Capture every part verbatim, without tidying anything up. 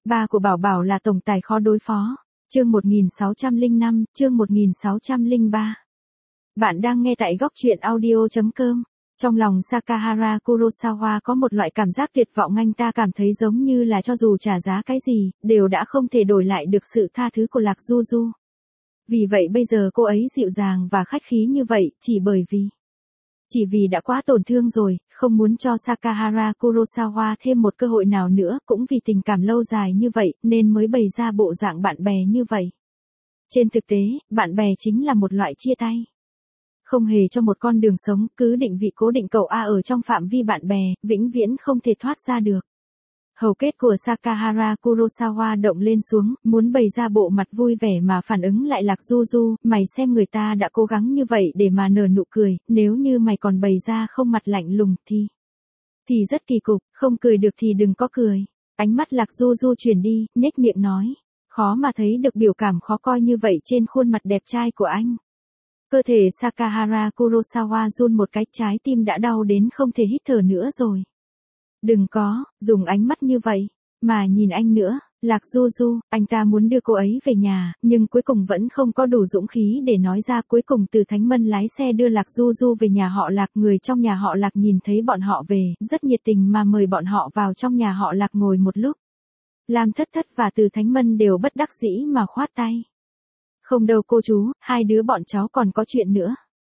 ba của Bảo Bảo là tổng tài khó đối phó. Chương một nghìn sáu trăm lẻ năm, chương một nghìn sáu trăm lẻ ba. Bạn đang nghe tại góc truyện audio chấm com. Trong lòng Sakahara Kurosawa có một loại cảm giác tuyệt vọng, anh ta cảm thấy giống như là cho dù trả giá cái gì, đều đã không thể đổi lại được sự tha thứ của Lạc Du Du. Vì vậy bây giờ cô ấy dịu dàng và khách khí như vậy, chỉ bởi vì... Chỉ vì đã quá tổn thương rồi, không muốn cho Sakahara Kurosawa thêm một cơ hội nào nữa, cũng vì tình cảm lâu dài như vậy, nên mới bày ra bộ dạng bạn bè như vậy. Trên thực tế, bạn bè chính là một loại chia tay. Không hề cho một con đường sống, cứ định vị cố định cậu A ở trong phạm vi bạn bè, vĩnh viễn không thể thoát ra được. Hầu kết của Sakahara Kurosawa động lên xuống, muốn bày ra bộ mặt vui vẻ mà phản ứng lại Lạc Du Du, mày xem người ta đã cố gắng như vậy để mà nở nụ cười, nếu như mày còn bày ra không mặt lạnh lùng thì... Thì rất kỳ cục, không cười được thì đừng có cười. Ánh mắt Lạc Du Du chuyển đi, nhếch miệng nói. Khó mà thấy được biểu cảm khó coi như vậy trên khuôn mặt đẹp trai của anh. Cơ thể Sakahara Kurosawa run một cái, trái tim đã đau đến không thể hít thở nữa rồi. Đừng có, dùng ánh mắt như vậy, mà nhìn anh nữa, Lạc Du Du, anh ta muốn đưa cô ấy về nhà, nhưng cuối cùng vẫn không có đủ dũng khí để nói ra. Cuối cùng Từ Thánh Mân lái xe đưa Lạc Du Du về nhà họ Lạc. Người trong nhà họ Lạc nhìn thấy bọn họ về, rất nhiệt tình mà mời bọn họ vào trong nhà họ Lạc ngồi một lúc. Lam Thất Thất và Từ Thánh Mân đều bất đắc dĩ mà khoát tay. Không đâu cô chú, hai đứa bọn cháu còn có chuyện nữa.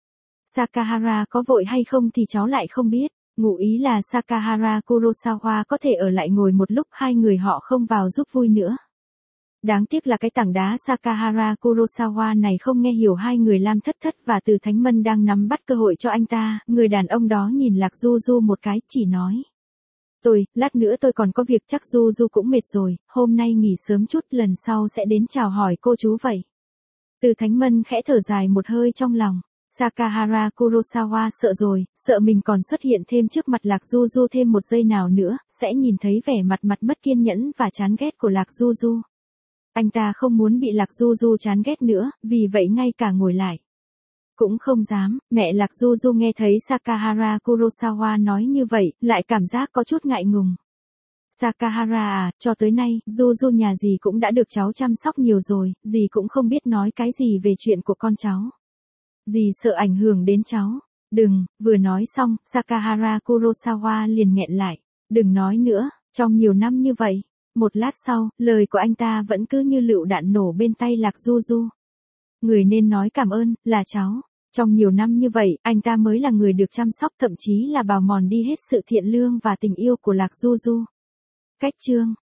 Sakahara có vội hay không thì cháu lại không biết. Ngụ ý là Sakahara Kurosawa có thể ở lại ngồi một lúc, hai người họ không vào giúp vui nữa. Đáng tiếc là cái tảng đá Sakahara Kurosawa này không nghe hiểu hai người Lam Thất Thất và Từ Thánh Mân đang nắm bắt cơ hội cho anh ta. Người đàn ông đó nhìn Lạc Du Du một cái, chỉ nói. Tôi, lát nữa tôi còn có việc, chắc Du Du cũng mệt rồi, hôm nay nghỉ sớm chút, lần sau sẽ đến chào hỏi cô chú vậy. Từ Thánh Mân khẽ thở dài một hơi trong lòng. Sakahara Kurosawa sợ rồi, sợ mình còn xuất hiện thêm trước mặt Lạc Du Du thêm một giây nào nữa, sẽ nhìn thấy vẻ mặt mặt mất kiên nhẫn và chán ghét của Lạc Du Du. Anh ta không muốn bị Lạc Du Du chán ghét nữa, vì vậy ngay cả ngồi lại cũng không dám. Mẹ Lạc Du Du nghe thấy Sakahara Kurosawa nói như vậy, lại cảm giác có chút ngại ngùng. Sakahara à, cho tới nay, Du Du nhà dì cũng đã được cháu chăm sóc nhiều rồi, dì cũng không biết nói cái gì về chuyện của con cháu. Dì sợ ảnh hưởng đến cháu. Đừng, vừa nói xong, Sakahara Kurosawa liền nghẹn lại. Đừng nói nữa, trong nhiều năm như vậy. Một lát sau, lời của anh ta vẫn cứ như lựu đạn nổ bên tay Lạc Du Du. Người nên nói cảm ơn, là cháu. Trong nhiều năm như vậy, anh ta mới là người được chăm sóc, thậm chí là bào mòn đi hết sự thiện lương và tình yêu của Lạc Du Du. Cách chương.